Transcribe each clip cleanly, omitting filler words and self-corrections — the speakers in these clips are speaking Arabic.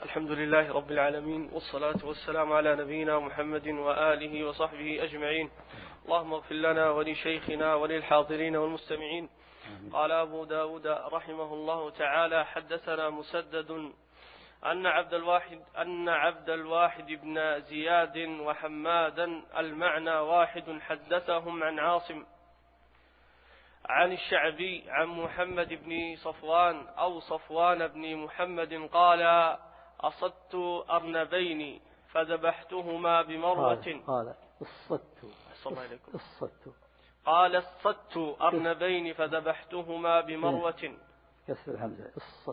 الحمد لله رب العالمين، والصلاة والسلام على نبينا محمد وآله وصحبه أجمعين. اللهم اغفر لنا ولشيخنا وللحاضرين والمستمعين. قال أبو داود رحمه الله تعالى: حدثنا مسدد أن عبد الواحد بن زياد وحمادا المعنى واحد حدثهم عن عاصم عن الشعبي عن محمد بن صفوان أو صفوان بن محمد قال: أصدت أرنبين فذبحتهما بمروة. قال الصدت أرنبين فذبحتهما بمروة. كسر الهمزة.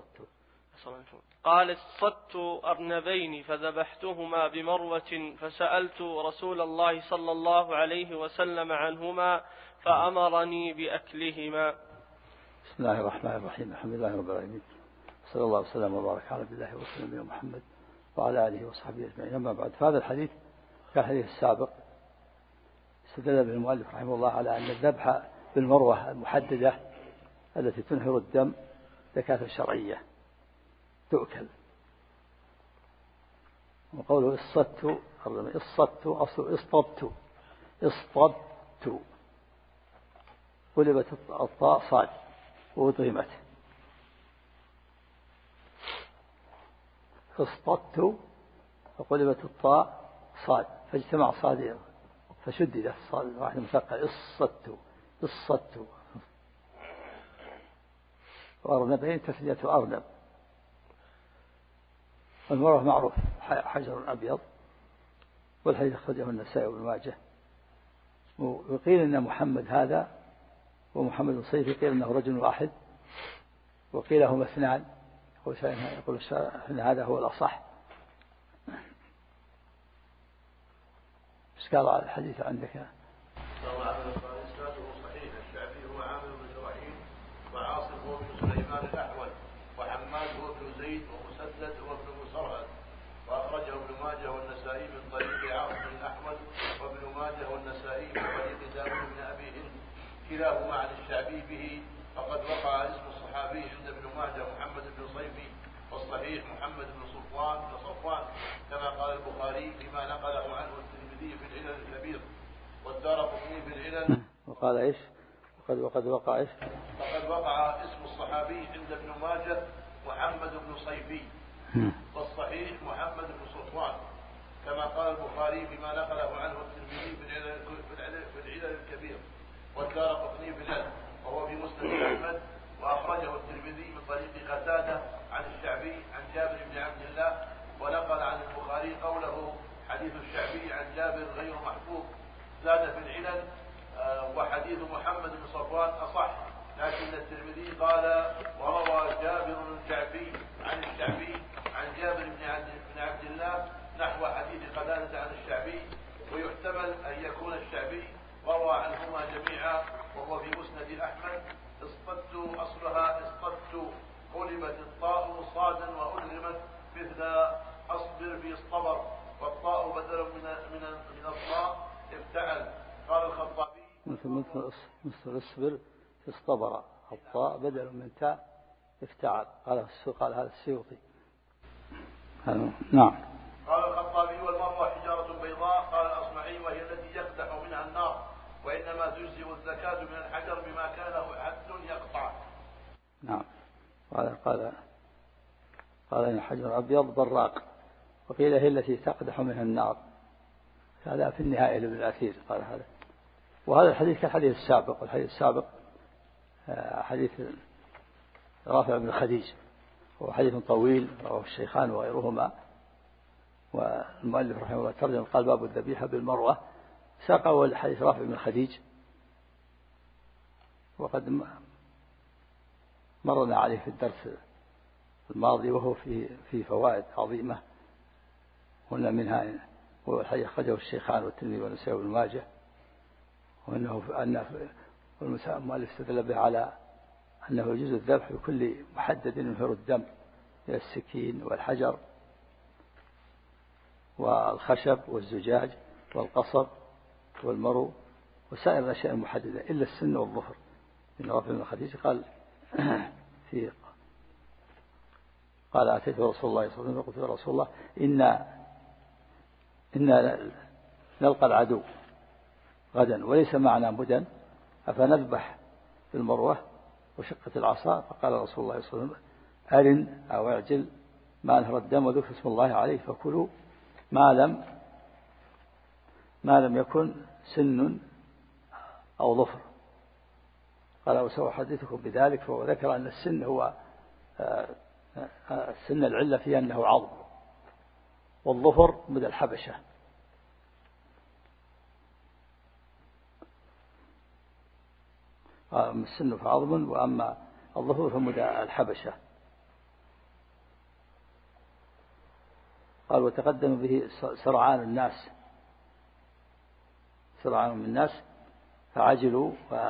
قال الصدت أرنبين فذبحتهما بمروة، فسألت رسول الله صلى الله عليه وسلم عنهما فأمرني بأكلهما. بسم الله الرحمن الرحيم. الحمد لله رب العالمين، صلى الله وسلم وبارك على عبد الله ورسوله محمد وعلى آله وصحبه أجمعين. أما بعد، فهذا الحديث كالحديث السابق استدل به المؤلف رحمه الله على أن الذبح بالمروة المحددة التي تنهر الدم زكاة شرعية تؤكل. وقوله الصدت أصل اصطبت قلبت الطاء صاد وأدغمت. اصطدت فقلبت الطاء صاد فاجتمع صادين فشددت الصاد واحد مثقل. اصطدت. وأرنبين تثنية أرنب. المروة معروف حجر أبيض، والحديث أخرجه النسائي وابن ماجه. وقيل أن محمد هذا ومحمد الصيفي قيل أنه رجل واحد، وقيل هما اثنان، يقول أن هذا هو الأصح. إيش قال على الحديث عندك؟ صحيح. الشعبي هو عامر بن إبراهيم، وعاصم هو بن سليمان الأحول، وحماد هو بن زيد، ومسدد هو بن مسرهد. وأخرجه ابن ماجه والنسائي من طريق عاصم الأحول، وابن ماجه والنسائي من طريق داود بن أبي هند، كلاهما عن الشعبي به. فقد وقع اسم الصحابي عند ابن ماجه محمد بن صيفي، والصحيح محمد بن صفوان كما قال البخاري فيما نقله عنه الترمذي في العلل الكبير، والدارقطني في العلل. وقال ايش؟ وقد وقع ايش؟ فقد وقع اسم الصحابي عند ابن ماجه محمد بن صيفي، والصحيح محمد بن صفوان كما قال البخاري فيما نقله عنه الترمذي في العلل الكبير، والدارقطني في العلل، وهو في مسند أحمد. وأخرجه الترمذي من طريق قتادة عن الشعبي عن جابر بن عبد الله، ونقل عن البخاري قوله حديث الشعبي عن جابر غير محفوظ. زاد في العلل وحديث محمد بن صفوان أصح، لكن الترمذي قال وروى جابر الشعبي عن الشعبي عن جابر بن عبد الله نحو حديث قتادة عن الشعبي، ويحتمل أن يكون الشعبي روى عنهما جميعا، وهو في مسند أحمد. اصطدت أصلها اصطدت قلبت الطاء صادا وألغمت مثل أصبر في اصطبر، والطاء بدل من الطاء افتعل. قال الخطابي مثل اصبر في اصطبر، الطاء بدل من تاء افتعل. قال هذا السيوطي. نعم. قال الخطابي والمروة حجارة بيضاء. قال الأصمعي وهي التي يقدح منها النار، وإنما تجزئ الزكاة من الحجر بما كان له حد يقطع. نعم. قال إن الحجر أبيض براق، وقيل هي التي تقدح منها النار. هذا في النهاية لابن الأثير قال هذا. وهذا الحديث كالحديث السابق، والحديث السابق حديث رافع بن خديج، هو حديث طويل رواه الشيخان وغيرهما. والمؤلف رحمه الله ترجم قال باب الذبيحة بالمروة، ساق أول حديث رافع بن خديج، وقد مرنا عليه في الدرس الماضي، وهو في فوائد عظيمة. قلنا منها هو الحديث أخرجه الشيخان والترمذي والنسائي وابن ماجه، وأن المؤلف استدل به على أنه يجوز الذبح بكل محدد ينهر الدم من السكين والحجر والخشب والزجاج والقصب والمرو وسائر الأشياء المحددة إلا السن والظفر. من رافع بن خديج قال في قال أتيت رسول الله صلى الله عليه وسلم فقلت يا رسول الله إن نلقى العدو غدا وليس معنا مدن أفنذبح في المروة وشقة العصا؟ فقال رسول الله صلى الله عليه وسلم أرن أو اعجل ما أنهر الدم وذكر اسم الله عليه فكلوا ما لم يكن سن أو ظفر. قال وسأحدثكم بذلك. فذكر أن السن هو السن العلة فيها أنه عظم، والظفر مدى الحبشة. أما السن فعظم وأما الظفر فمدى الحبشة. قال وتقدم به سرعان من الناس فعجلوا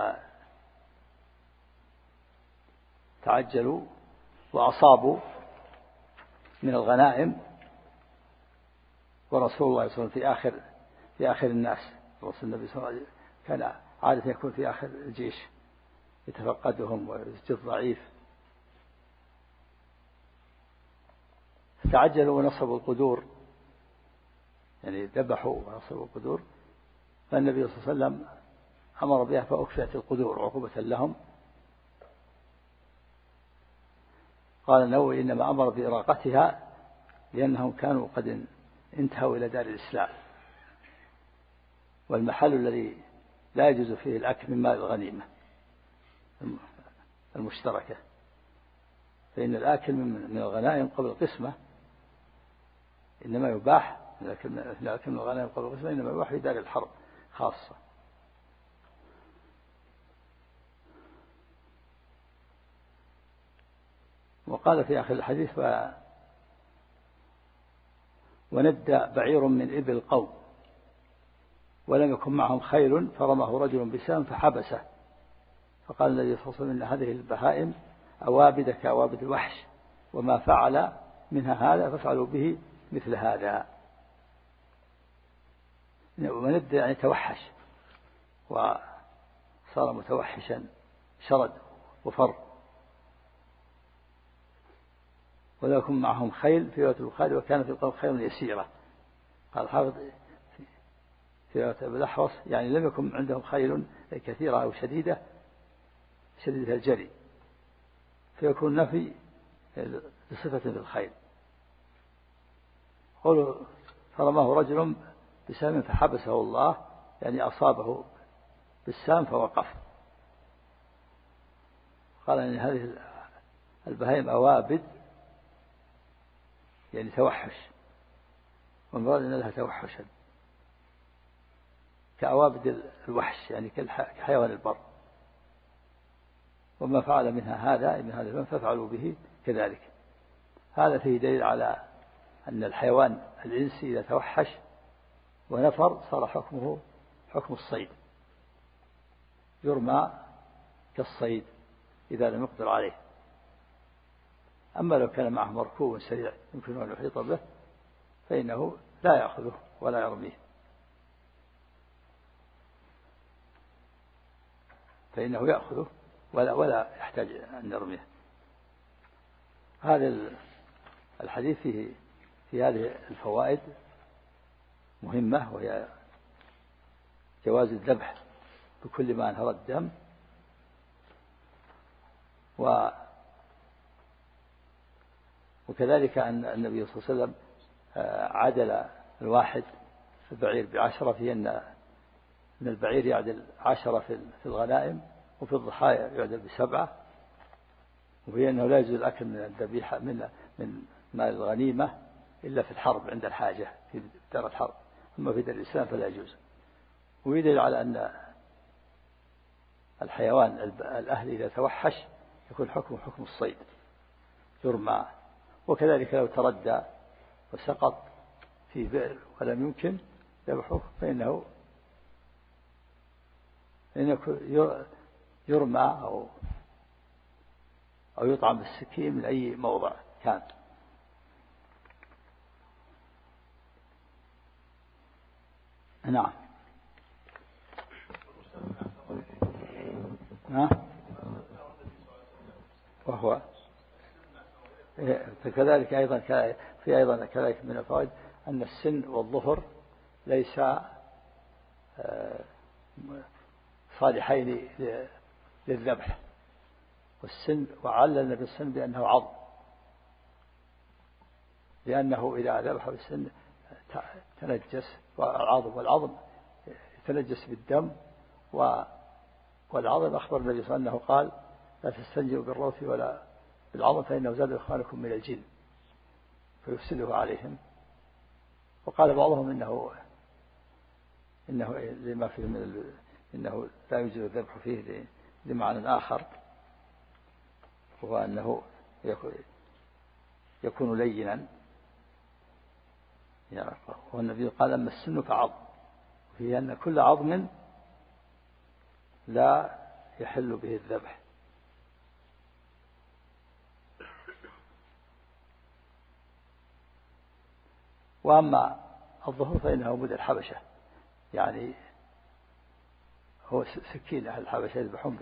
وتعجلوا وأصابوا من الغنائم، ورسول الله صلى الله عليه وسلم في آخر الناس. رسول النبي صلى الله عليه وسلم كان عادة يكون في آخر الجيش يتفقدهم ويسجد ضعيف. فتعجلوا ونصبوا القدور، يعني ذبحوا ونصبوا القدور. فالنبي صلى الله عليه وسلم أمر بها فأكفئت القدور عقوبة لهم. قال النووي إنما أمر بإراقتها لأنهم كانوا قد انتهوا إلى دار الإسلام، والمحل الذي لا يجوز فيه الأكل من مال الغنيمة المشتركة، فإن الآكل من الغنائم قبل القسمة إنما يباح، الأكل من الغنائم قبل القسمة إنما يباح في دار الحرب خاصة. وقال في آخر الحديث وندى بعير من إبل القوم ولم يكن معهم خيل فرمه رجل بسهم فحبسه، فقال النبي صلى الله عليه وسلم إن هذه البهائم أوابد كأوابد الوحش، وما فعل منها هذا ففعلوا به مثل هذا. وندى يعني توحش وصار متوحشا، شرد وفر. ولا يكن معهم خيل في رواية البخاري وكان في القوم خيل يسيرة. قال حافظ في رواية أبي الأحوص يعني لم يكن عندهم خيل كثيرة أو شديدة الجري، فيكون نفي بصفة للخيل. قولوا فرماه رجل بسهم فحبسه الله، يعني أصابه بالسام فوقف. قال أن هذه البهائم أوابد يعني توحش، والمراد أن لها توحشا كأوابد الوحش يعني كحيوان البر، وما فعل منها هذا من هذا الفم ففعلوا به كذلك. هذا فيه دليل على أن الحيوان الإنسي إذا توحش ونفر صار حكمه حكم الصيد، يرمى كالصيد إذا لم يقدر عليه. أما لو كان معه مركوب سريع يمكن أن يحيط به فإنه لا يأخذه ولا يرميه، فإنه يأخذه ولا يحتاج أن نرميه. هذا الحديث في هذه الفوائد مهمة، وهي جواز الذبح بكل ما أنهر الدم، وكذلك أن النبي صلى الله عليه وسلم عدل الواحد في البعير ب10، في أن البعير يعدل 10 في الغنائم، وفي الضحايا يعدل ب7، وهي أنه لا يجوز الأكل من الذبيحة من مال الغنيمة إلا في الحرب عند الحاجة في دار الحرب، أما في دار الإسلام فلا يجوز. ويدل على أن الحيوان الأهلي إذا توحش يكون حكم الصيد، يرمى. وكذلك لو تردى وسقط في بئر ولم يمكن ذبحه فإنه يرمى أو يطعم بالسكين من أي موضع كان. نعم. وهو فكذلك أيضا في أيضا كذلك من الفوائد أن السن والظهر ليس صالحين للذبح، والسن وعلل النبي السن بأنه عظم، لأنه إذا ذبح بالسن تنجس، والعظم يتنجس بالدم، والعظم أخبر النبي صلى الله عليه وسلم أنه قال لا تستنجئوا بالروث ولا بالعظم فإنه زاد إخوانكم من الجن فيفسده عليهم. وقال بعضهم إنه لما فيه إنه لا يوجد الذبح فيه لمعنى آخر، وهو أنه يكون لينا. والنبي قال أما السن فعظم، وفيه أن كل عظم لا يحل به الذبح. وأما الظهر فإنه مد الحبشة، يعني هو سكين أهل الحبشة يذبحون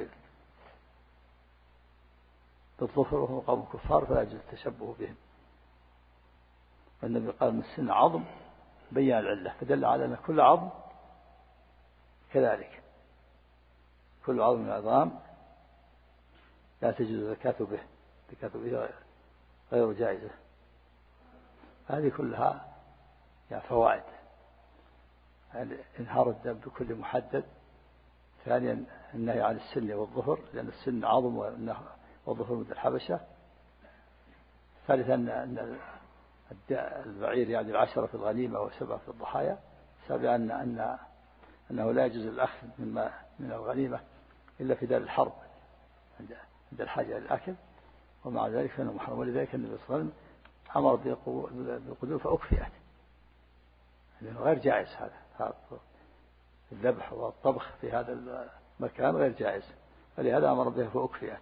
بالظفر، وهم قوم كفار فلا يجوز التشبه بهم. والنبي قال من السن عظم بين العلة، فدل على أن كل عظم كذلك، كل عظم من العظام لا تجوز الزكاة به غير جائزة. هذه كلها يعني فوائد، يعني إنهار الدم بكل محدد. ثانيا النهي عن السن والظهر، لأن السن عظم والظهر مد الحبشة. ثالثا أن البعير يعني 10 في الغنيمة و7 في الضحايا. سابعا أنه لا يجوز الأخذ من الغنيمة إلا في دار الحرب عند الحاجة للأكل، ومع ذلك فإنه محرم. ولذلك النبي صلى الله عليه وسلم أمر بالقدور فأكفئت، لأنه غير جائز هذا الذبح والطبخ في هذا المكان غير جائز، فلهذا أمر به فأكفئت.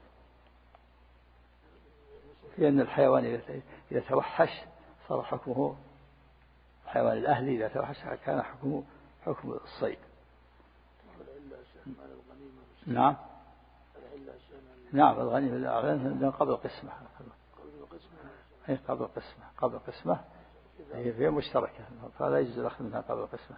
في أن الحيوان إذا توحش صار حكمه الحيوان الأهلي، إذا توحش كان حكمه حكم الصيد. نعم الغنيمة قبل القسمة، قبل القسمة هي مشتركة، فلا يجوز الأخذ منها قبل القسمة.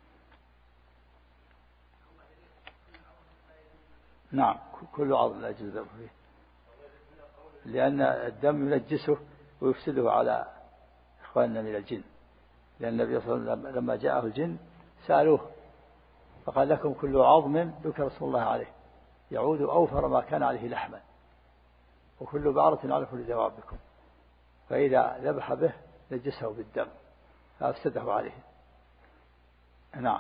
نعم كل عظم لا يجوز ذبحه فيه، لأن الدم ينجسه ويفسده على إخواننا من الجن. لأن النبي صلى الله عليه وسلم لما جاءه الجن سألوه فقال لكم كل عظم ذكر رسول الله عليه يعود أوفر ما كان عليه لحما، وكل بعرة علف لدوابكم، فإذا ذبح به نجسه بالدم فأفسده عليه. نعم.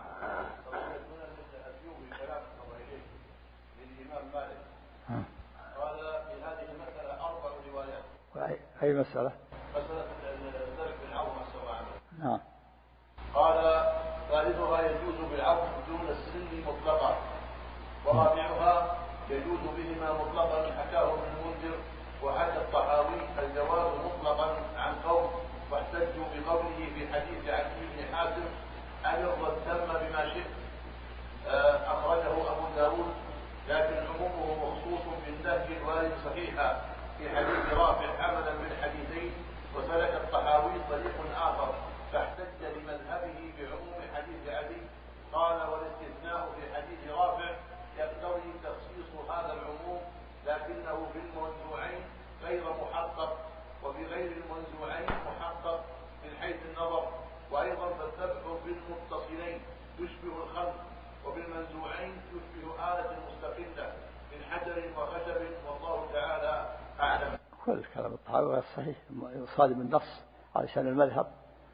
قال في هذه المسألة 4 روايات. أي مسألة؟ مسألة الذبح بالعظم السبعة. نعم. قال ثالثها يجوز بالعظم دون السن مطلقا، ورابعها يجوز بهما مطلقا حكاه ابن المنذر وحكى الطحاوي الجواز مطلقا عن قوم، واحتجوا بقوله في حديث عدي بن حاتم أمر الدم بما شئت، أخرجه أبو داود، لكن عمومه مخصوص بالنهي الوارد صحيحا في حديث رافع عملا بالحديثين. وسلك الطحاوي طريق آخر فاحتج لمذهبه بعموم حديث عدي، قال والاستثناء في حديث رافع يقتضي تخصيص هذا العموم، لكنه في المنزوعين غير محقق، وبغير المنزوعين محقق من حيث النظر. وأيضا فالذبح بالمتصلين يشبه الخلق، وبالمنزوعين يشبه آلة مستقلة من حجر وخشب، والله تعالى أعلم. كل كلام الطحاوي غير صحيح، يصادم النص علشان المذهب.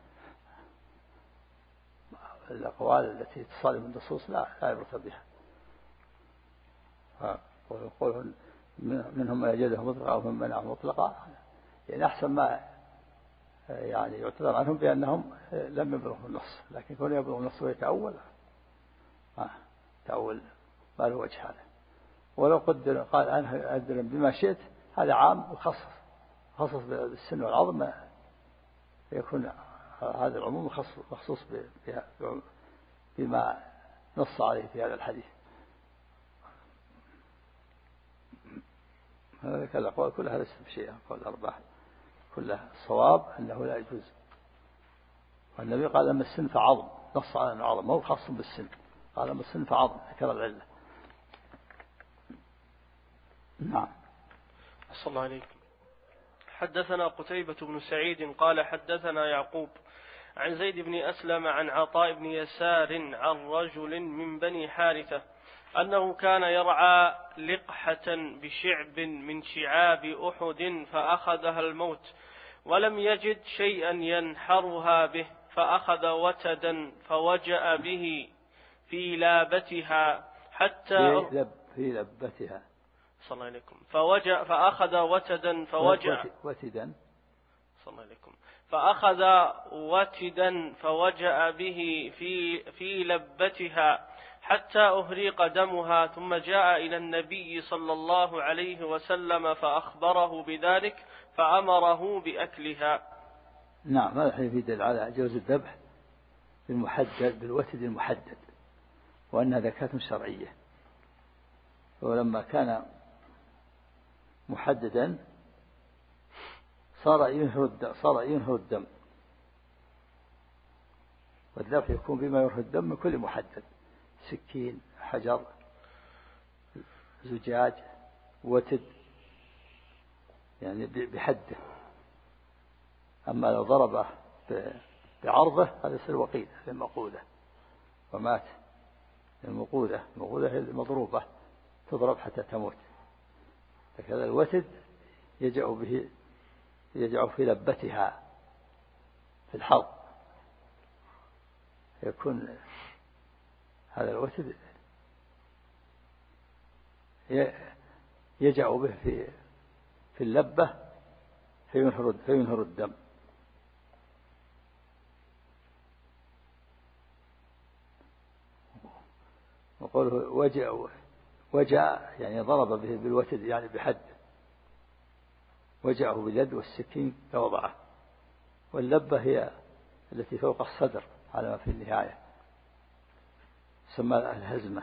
الأقوال التي تصادم النصوص لا يبرث بها. ويقول منهم ما يجده مطلقا ومن منعه مطلقا، يعني أحسن ما يعني يعتذر عنهم بأنهم لم يبلغوا النص، لكن كون يبلغ النص ويتأول تأول ما له وجه هذا. ولو قدر قال أنا أدرم بما شئت هذا عام وخصص بالسن والعظم، يكون هذا العموم مخصوص بما نص عليه في هذا الحديث. هذا الأقوال كلها ليست بشيء، قول الأربعة. كلها الصواب أنه لا يجوز. والنبي قال أما السن فعظم، نص على أنه عظم، مو خاص بالسن، قال أما السن فعظم، ذكر العلة. نعم. صلى الله عليكم. حدثنا قتيبة بن سعيد قال حدثنا يعقوب عن زيد بن أسلم عن عطاء بن يسار عن رجل من بني حارثة أنه كان يرعى لقحة بشعب من شعاب أحد فأخذها الموت ولم يجد شيئا ينحرها به، فأخذ وتدا فوجأ به في لابتها حتى في لبتها صلى الله عليكم. فأخذ وتدا فوجأ وتدا صلى الله عليكم. فأخذ وتدا فوجأ به في لبتها حتى أهريق دمها، ثم جاء إلى النبي صلى الله عليه وسلم فأخبره بذلك فأمره بأكلها. نعم. هذا الحديث يدل على جواز الذبح بالمحدد، بالوتد المحدد، وأنها زكاة شرعية. ولما كان محددا صار ينهر الدم، والذبح يكون بما ينهر الدم من كل محدد، سكين، حجر، زجاج، وتد، يعني بحده. أما لو ضربه بعرضه هذا يصير وقيد، هذه المقودة، ومات. المقودة هي المضروبة تضرب حتى تموت. فكذا الوتد يجع في لبتها في الحرب، يكون هذا الوتد يجع به في اللبة فينهر الدم. وقوله وجع يعني ضرب به بالوتد يعني بحد، وجعه باليد والسكين فوضعه. واللبة هي التي فوق الصدر على ما في النهاية، سمى الهزمة،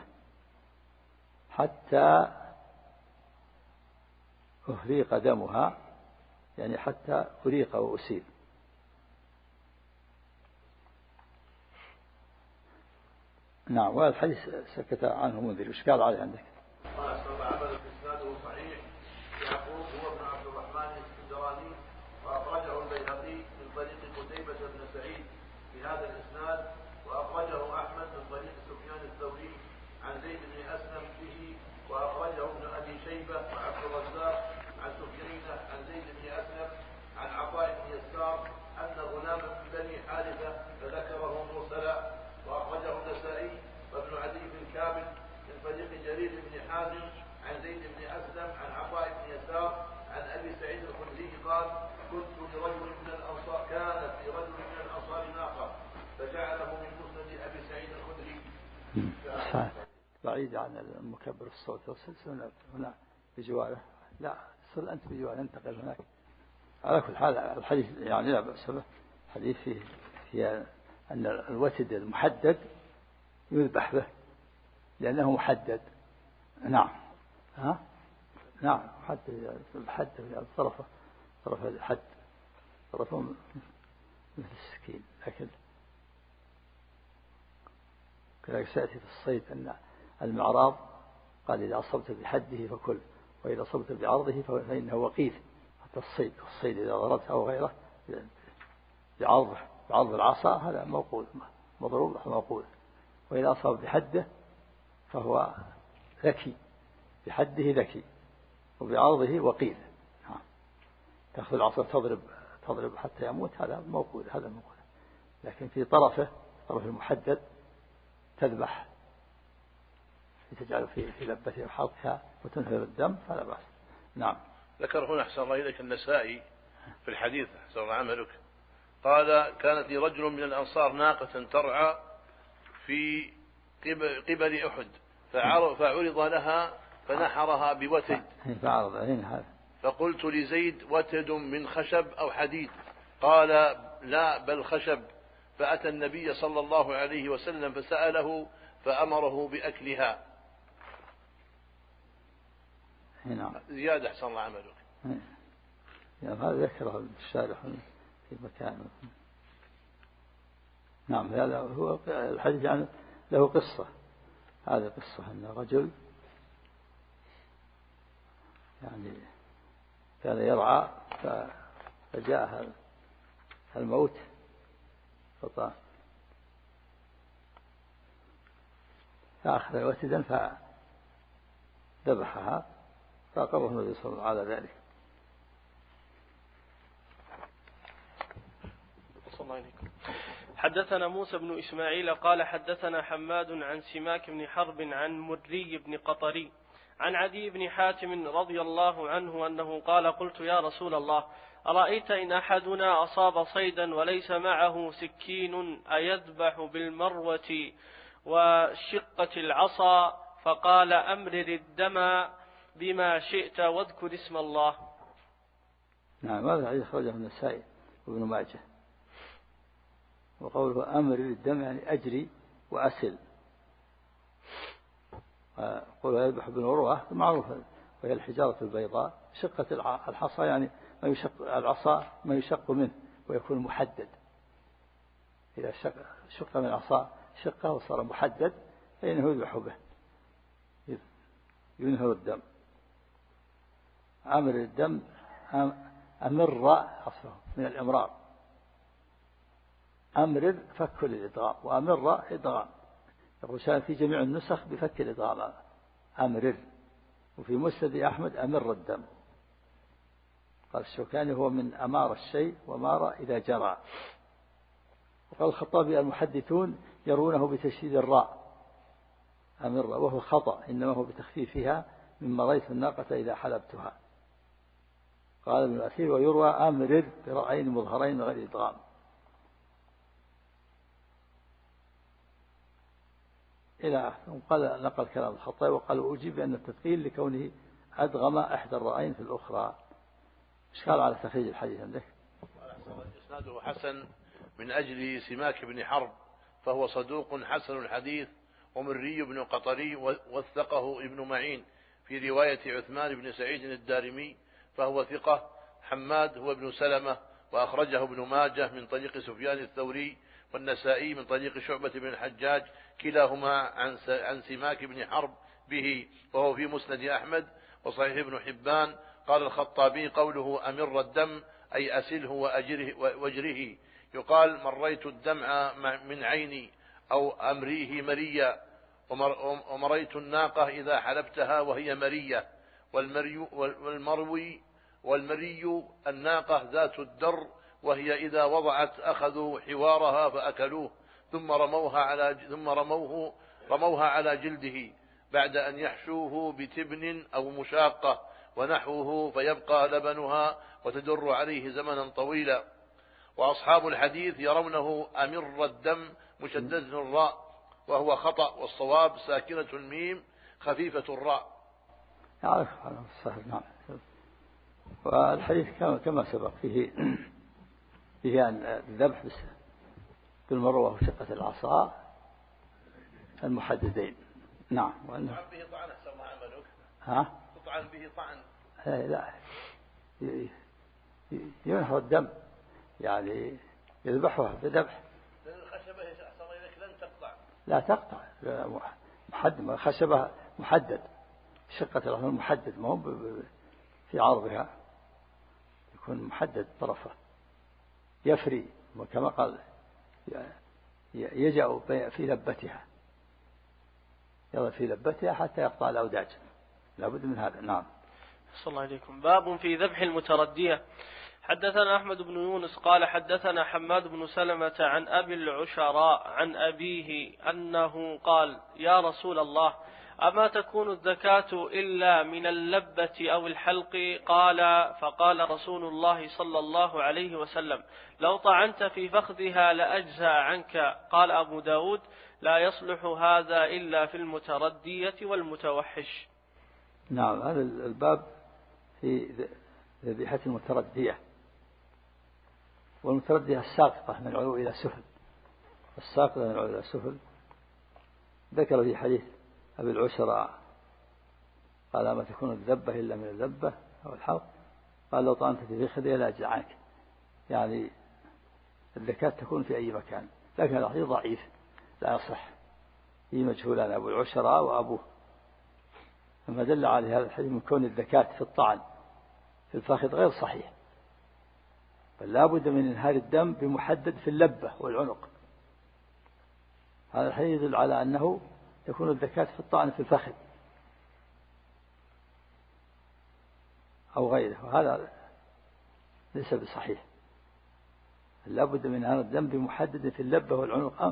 حتى أهريق دمها، يعني حتى أريق وأسيل. نعم. والحديث سكت عنه منذر. وش قال عليه عندك؟ عمل إسناده صحيح. يعقوب هو ابن عبد الرحمن الاسكندراني، وأخرجه البيهقي من طريق قتيبة بن سعيد بهذا الإسناد، وأخرجه أحمد من طريق سفيان الثوري عن زيد بن أسلم به، وأخرجه ابن أبي شيبة وعبد الرزاق عن سفيان عن زيد بن أسلم عن عطاء بن يسار أن غلاما من بني حارثة فذكره مرسلا. وأخرجه النسائي وابن عدي بن كامل من طريق جرير بن حازم عن زيد بن أسلم عن عطاء بن يسار عن أبي سعيد الخدري قال: كنت لرجل من الأنصار، كان في رجل من الأنصار ناقة فجعله من مسند أبي سعيد الخدري. بعيد عن المكبر الصوت والسلسلة هنا بجواره، لا صل أنت بجواره، انتقل هناك. على كل حال الحديث يعني لا بأس به. الحديث فيه أن الوتد المحدد يذبح به لأنه محدد. نعم. نعم. محدد الحد طرف الحد طرفه مثل السكين. لكن كذلك سيأتي في الصيد أن المعراض قال: إذا أصبت بحده فكل، وإذا أصبت بعرضه فإنه وقيل. حتى الصيد إذا ضربت أو غيره بعرض العصا هذا موقول، مضروب موقول. وإذا أصاب بحده فهو ذكي، بحده ذكي، وبعرضه وقيل. تأخذ العصا تضرب حتى يموت، هذا موقول. لكن في طرف المحدد تذبح، تجعل في لبته وحلقها وتنهر الدم، فلا بأس. نعم. ذكر هنا أحسن الله إليك النسائي في الحديث، أحسن الله عملك، قال: كانت لرجل من الأنصار ناقة ترعى في قبل أحد فعرض لها فنحرها بوتد، فقلت لزيد: وتد من خشب أو حديد؟ قال: لا بل خشب. فأتى النبي صلى الله عليه وسلم فسأله فأمره بأكلها. زيادة أحسن الله عملك. يعني هذا ذكره الشارح في مكان. نعم هذا هو الحديث يعني له قصة. هذه قصة أن رجل يعني كان يرعى فجاء الموت فأخذ وتدا فذبحها فأقره النبي صلى الله عليه وسلم على ذلك. حدثنا موسى بن إسماعيل قال حدثنا حماد عن سماك بن حرب عن مري بن قطري عن عدي بن حاتم رضي الله عنه أنه قال قلت يا رسول الله أرأيت إن أحدنا أصاب صيدا وليس معه سكين أيذبح بالمروة وشقة العصا؟ فقال أمرر الدم بما شئت واذكر اسم الله. نعم هذا الحديث أخرجه النسائي وابن ماجه. وقوله أمرر الدم يعني أجري وأسل. قوله يذبح بالمروة معروفة وهي الحجارة البيضاء. شقة الحصى يعني ما يشق العصا ما يشق منه ويكون محدد. إذا شق من العصا شقه وصار محدد فإنه يذبح به ينهر الدم. أمر الدم أمر أصله من الإمرار. أمرر فك الإدغام وأمر إدغام. يقول شان في جميع النسخ بفك الإدغام أمرر. وفي مسند أحمد أمر الدم. قال الشوكاني هو من أمار الشيء ومار إذا جرى. وقال الخطابي المحدثون يرونه بتشديد الراء أمر وهو خطأ إنما هو بتخفيفها من مريت الناقة إذا حلبتها. قال ابن الأثير ويروى أمرر برأيين مظهرين غير إدغام. إلى قال نقل كلام الخطابي وقال أجيب بأن التثقيل لكونه أدغم إحدى الرأيين في الأخرى. إشكال على تخريج الحديث عندك؟ إسناده حسن من أجل سماك بن حرب فهو صدوق حسن الحديث. ومري بن قطري وثقه ابن معين في رواية عثمان بن سعيد الدارمي فهو ثقة. حماد هو ابن سلمة وأخرجه ابن ماجه من طريق سفيان الثوري والنسائي من طريق شعبة بن الحجاج كلاهما عن سماك بن حرب به وهو في مسند أحمد وصحيح ابن حبان. قال الخطابي قوله أمر الدم أي أسله وأجره. يقال مريت الدمع من عيني أو أمريه مريا. ومريت الناقة إذا حلبتها وهي مرية. والمري الناقة ذات الدر وهي إذا وضعت أخذوا حوارها فأكلوه ثم رموها على جلده بعد أن يحشوه بتبن أو مشاقة ونحوه فيبقى لبنها وتدر عليه زمنا طويلا. وأصحاب الحديث يرونه أمر الدم مشدد الراء وهو خطأ والصواب ساكنة الميم خفيفة الراء. يعرف على الصحيح. نعم. والحديث كما سبق فيه أن الذبح بالمروة وشقة العصا المحددين. نعم. وأنه به طعن أحسن ما عملك. ها؟ تطعن به طعن. لا ينهر الدم يعني يذبحها بذبح. الخشبة أحسن إليك لن تقطع. لا تقطع. محدد خشبة محدد. شقة العصا محدد ما هو في عرضها يكون محدد طرفه يفري وكما قال يجأ في لبتها يضع في لبتها حتى يقطع الأوداج لابد من هذا. نعم. صلى الله عليكم. باب في ذبح المتردية. حدثنا أحمد بن يونس قال حدثنا حماد بن سلمة عن أبي العشراء عن أبيه أنه قال يا رسول الله أما تكون الزكاة إلا من اللبة أو الحلق؟ فقال رسول الله صلى الله عليه وسلم لو طعنت في فخذها لأجزى عنك. قال أبو داود لا يصلح هذا إلا في المتردية والمتوحش. نعم. هذا الباب في ذبيحة المتردية. والمتردية الساقطة من العلو إلى سفل. الساقطة من العلو إلى سفل ذكر في حديث أبي العشراء قال ما تكون الذبة إلا من اللبة أو الحلق. قال لو طعنت في فخذي لا أجزع عنك، يعني الزكاة تكون في أي مكان، لكن الحديث ضعيف لا يصح، في مجهولان أبو العشراء وأبوه، فما دل عليه هذا الحديث من كون الزكاة في الطعن في الفخذ غير صحيح، بل لا بد من إنهار الدم بمحدد في اللبة والعنق. هذا الحديث يدل على أنه يكون الزكاة في الطعن في الفخذ أو غيره، وهذا ليس بصحيح، لا بد من إنهار الدم بمحدد في اللبة والعنق.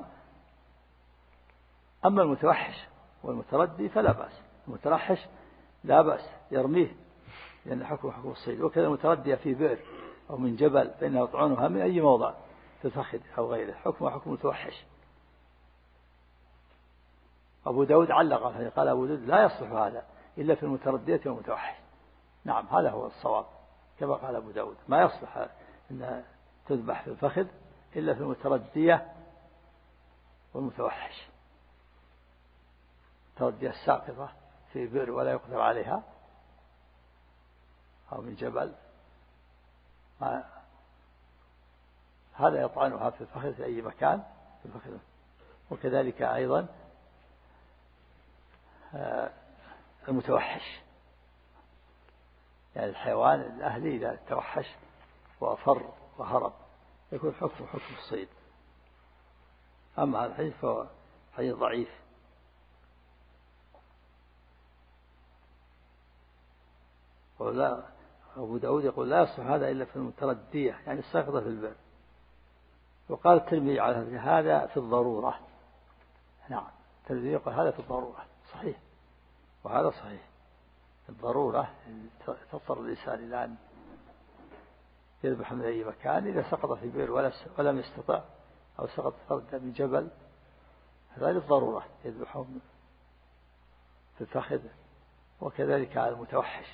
أما المتوحش والمتردي فلا بأس، المترحش لا بأس يرميه لأن حكم الصيد، وكذا المتردي في بئر أو من جبل فإنه يطعنها من أي موضع في الفخذ أو غيره، حكم المتوحش. أبو داود علق عليه قال أبو داود لا يصلح هذا إلا في المتردية والمتوحش. نعم هذا هو الصواب كما قال أبو داود، ما يصلح أن تذبح في الفخذ إلا في المتردية والمتوحش. المتردية الساقطة في بئر ولا يقدر عليها أو من جبل هذا يطعنها في الفخذ في أي مكان في الفخذ. وكذلك أيضا المتوحش، يعني الحيوان الأهلي إذا توحش وأفر وهرب يكون حكم الصيد. أما هذا الحديث فهو حديث ضعيف. ولا أبو داود يقول لا يصح هذا إلا في المتردية، يعني الساقطة في البئر. وقال الترمذي على هذا في الضرورة. نعم الترمذي يقول هذا في الضرورة صحيح، وهذا صحيح. الضرورة تضطر الإنسان إلى أن يذبح من أي مكان، إذا سقط في بئر ولم يستطع أو سقط فردا من جبل هذا للضرورة يذبحه في الفخذ. وكذلك على المتوحش.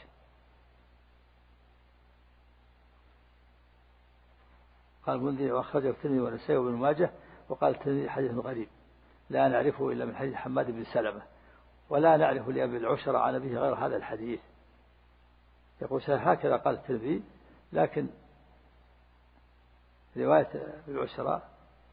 قال المنذري وأخرجه الترمذي والنسائي وابن ماجه، وقال الترمذي حديث غريب لا نعرفه إلا من حديث حماد بن سلمة، ولا نعرف لأبي العشرة عن أبيه غير هذا الحديث. يقول هكذا قال الترمذي، لكن رواية أبي العشرة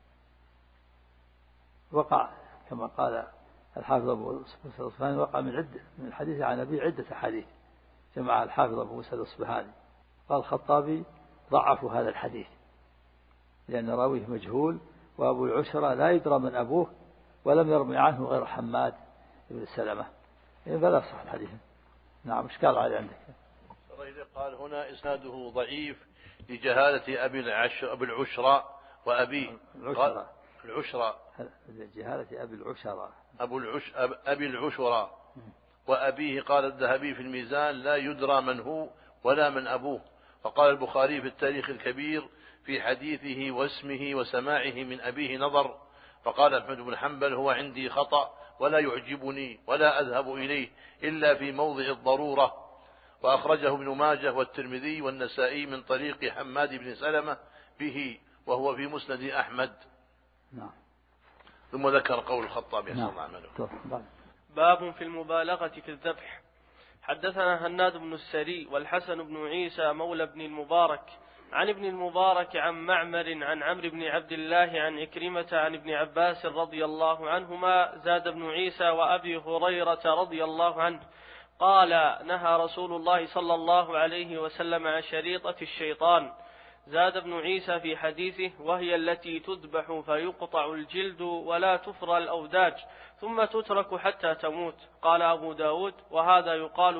وقع كما قال الحافظ أبو موسى الأصبهاني وقع من الحديث عن أبيه عدة أحاديث جمع الحافظ أبو موسى الأصبهاني. قال الخطابي ضعفوا هذا الحديث لأن راويه مجهول، وأبو العشرة لا يدرى من أبوه ولم يرمي عنه غير حماد بن سلمة، فلا صح الحديث. نعم مش قال عليه عندك؟ قال هنا إسناده ضعيف لجهالة أبي العشرة وأبيه. العشرة جهالة أبي العشرة أبي العشرة وأبيه. قال الذهبي في الميزان لا يدرى من هو ولا من أبوه. وقال البخاري في التاريخ الكبير في حديثه واسمه وسماعه من أبيه نظر. فقال أحمد بن حنبل هو عندي خطأ ولا يعجبني ولا أذهب إليه إلا في موضع الضرورة. وأخرجه ابن ماجه والترمذي والنسائي من طريق حماد بن سلمة به، وهو في مسند أحمد. نعم. ثم ذكر قول الخطابي صلى الله عليه وسلم. باب في المبالغة في الذبح. حدثنا هناد بن السري والحسن بن عيسى مولى بن المبارك عن ابن المبارك عن معمر عن عمرو بن عبد الله عن عكرمة عن ابن عباس رضي الله عنهما. زاد ابن عيسى وأبي هريرة رضي الله عنه قال نهى رسول الله صلى الله عليه وسلم عن شريطة الشيطان. زاد ابن عيسى في حديثه وهي التي تذبح فيقطع الجلد ولا تفرى الأوداج ثم تترك حتى تموت. قال أبو داود وهذا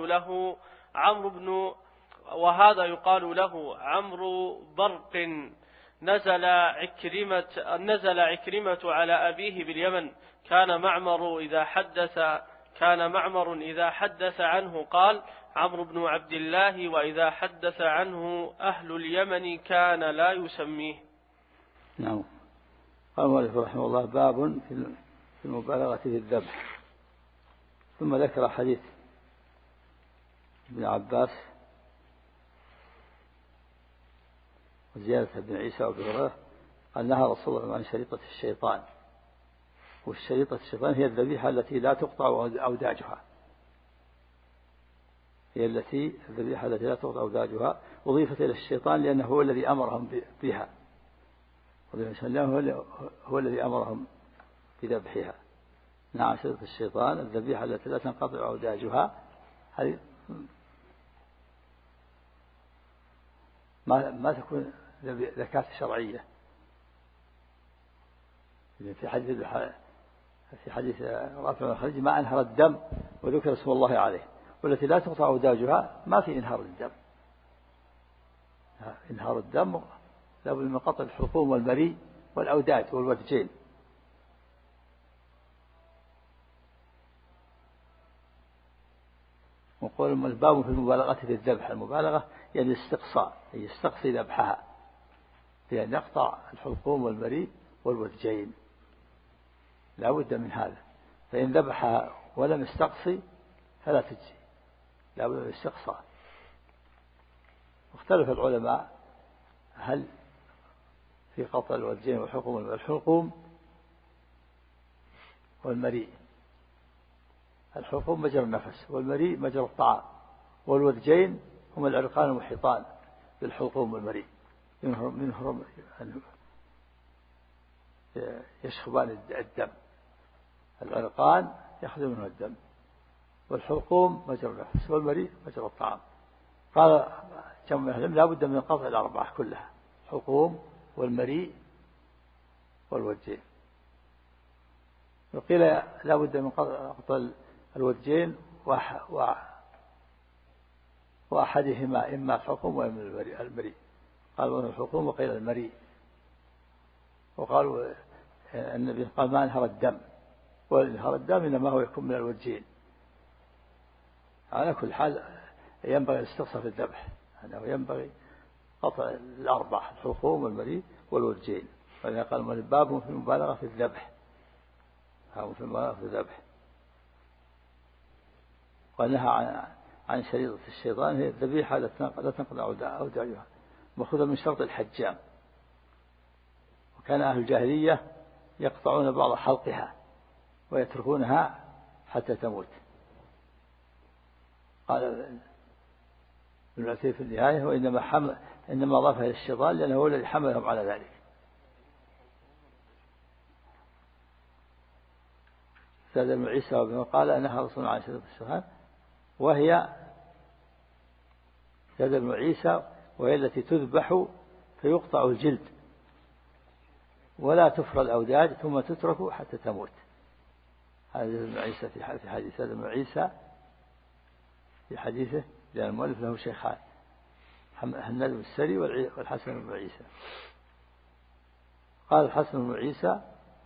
يقال له عمرو برق. نزل عكرمة على أبيه باليمن. كان معمر إذا حدث عنه قال عمرو بن عبد الله، وإذا حدث عنه أهل اليمن كان لا يسميه. نعم. قال المؤلف رحمه الله باب في المبالغة في الذبح. ثم ذكر حديث ابن عباس وزيادة ابن عيسى وابن هريرة قال نهى رسول الله عن شريطة الشيطان. والشريطة الشيطان هي الذبيحة التي لا تقطع أوداجها، أضيفت إلى الشيطان لأنه هو الذي أمرهم بها، هو الذي أمرهم بذبحها. نعم شريطة الشيطان الذبيحة التي لا تنقطع أوداجها، هذه ما تكون زكاة شرعية. في حديث رافع بن خديج ما أنهر الدم وذكر اسم الله عليه، والتي لا تقطع أوداجها ما في إنهار الدم. إنهار الدم لابد من قطع الحلقوم والمريء والأوداج والودجين. وقول الباب في المبالغة في الذبح، المبالغة يعني الاستقصاء، يستقصي ذبحها، يعني يقطع الحلقوم والمريء والودجين، لا بد من هذا. فإن ذبحها ولم يستقصي فلا تجزي، لا بد من الاستقصاء. واختلف العلماء هل في قطع الودجين والحلقوم والمريء، الحلقوم مجرى النفس والمريء مجرى الطعام، والودجين هما العرقان المحيطان بالحلقوم والمريء، منهم يشخبان الدم، العرقان يخرج منه الدم، والحلقوم مجرى النفس والمريء مجرى الطعام. قال جمع العلم لا بد من قطع الأربعة كلها، الحلقوم والمريء والودجين. وقيل لا بد من قطع الودجين وأحدهما، إما الحلقوم وإما المريء. قالوا الحلقوم وقيل المريء. وقالوا النبي قال ما انهر الدم، وانهر الدم إنما هو يكون من الودجين. على كل حال ينبغي الاستقصاء في الذبح، أنه ينبغي قطع الأربعة، الحلقوم والمريء والودجين. فإذا قال الباب في المبالغة في الذبح، أو في المبالغة في الذبح. ونهى عن شريطة الشيطان، هي الذبيحة لا تنقض أوداجها، مأخوذة من شرط الحجام. وكان أهل الجاهلية يقطعون بعض حلقها ويتركونها حتى تموت. قال ابن العثيمين في النهاية إنما أضافها إلى الشيطان لأنه هو الذي حملهم على ذلك. زاد ابن عيسى وابن قال نهى رسول الله عن شريطة الشيطان، وهي زاد ابن عيسى وهي التي تذبح فيقطع الجلد ولا تفرى الأوداج ثم تترك حتى تموت. هذا ابن عيسى في حديث ابن عيسى في حديثه، لأن المؤلف له شيخان، هناد بن السري والحسن بن عيسى. قال الحسن بن عيسى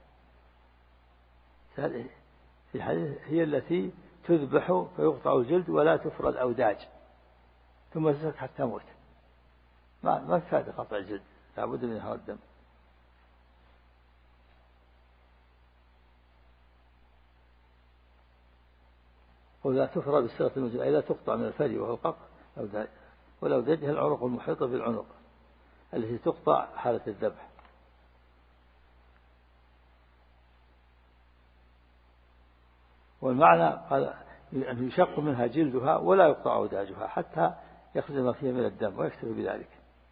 في حديث هي التي تذبح فيقطع الجلد ولا تفرى الأوداج ثم تترك حتى تموت. ما فائدة قطع الجلد، لا بد من هذا الدم. ولا تفرى بالصيغة المجرى إذا تقطع من الفري وهو القطع والأوداج هي العنق المحيطة بالعنق التي تقطع حالة الذبح. والمعنى قال أن يشق منها جلدها ولا يقطع أوداجها حتى يخرج ما فيها من الدم ويكتفي بذلك.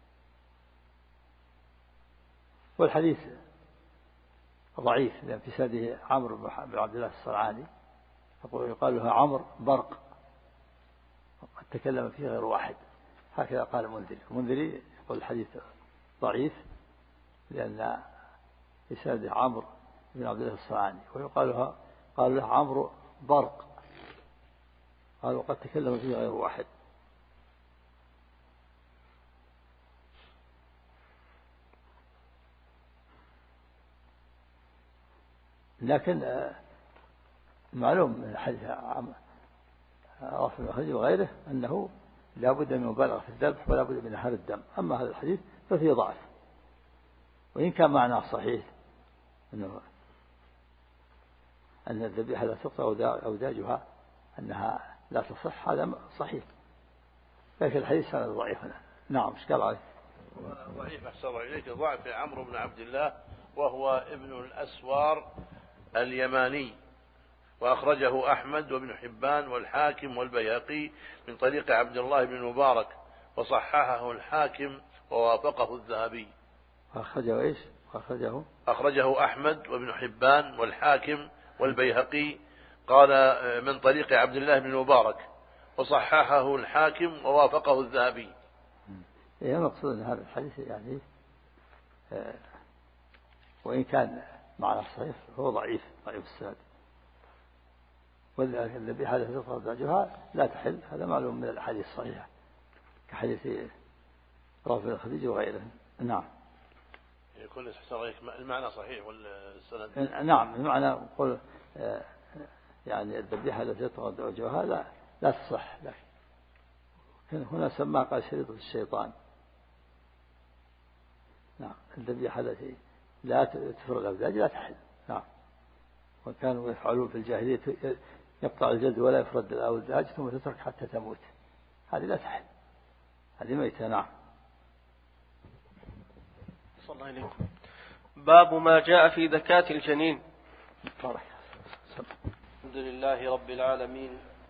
والحديث ضعيف لأن في سنده عمرو بن عبد الله الصنعاني، يقال له عمرو برق، وقد تكلم فيه غير واحد، هكذا قال المنذري يقول الحديث ضعيف لأن في سنده عمرو بن عبد الله الصنعاني، ويقال له عمرو برق، قال وقد تكلم فيه غير واحد. لكن معلوم من حديث رافع بن خديج وغيره أنه لا بد من مبالغة في الذبح ولا بد من نهار الدم. أما هذا الحديث ففيه ضعف، وإن كان معناه صحيح أن الذبيحة لا تقطع أوداجها أنها لا تصح، هذا صحيح، لكن الحديث كان ضعيفا. نعم ايش قال عليه؟ ضعيف أحسن إليك، ضعف عمرو بن عبد الله وهو ابن الأسوار اليماني، وأخرجه أحمد وابن حبان والحاكم والبيهقي من طريق عبد الله بن المبارك، وصححه الحاكم ووافقه الذهبي. أخرجه إيش؟ أخرجه أحمد وابن حبان والحاكم والبيهقي، قال من طريق عبد الله بن المبارك، وصححه الحاكم ووافقه الذهبي. إيه المقصود أن هذا الحديث يعني وإن كان معنى صحيح هو ضعيف السند، والذبيحة التي تفرض زوجها لا تحل، هذا معلوم من الأحاديث الصحيحة كحديث رافع الخديج وغيره. نعم. يكون المعنى صحيح والسند. نعم، المعنى قل يعني الذبيحة التي تفرض زوجها لا تصح، لكن هنا سماها قال شريطة الشيطان. نعم، الذبيحة التي لا تفرغ الأوداج لا تحل. نعم، وكانوا يفعلون في الجاهلية يقطع الجلد ولا يفرد الأوداج ثم تترك حتى تموت، هذه لا تحل، هذه ميتة. نعم. صلى الله عليه وسلم. باب ما جاء في زكاة الجنين. الحمد لله رب العالمين،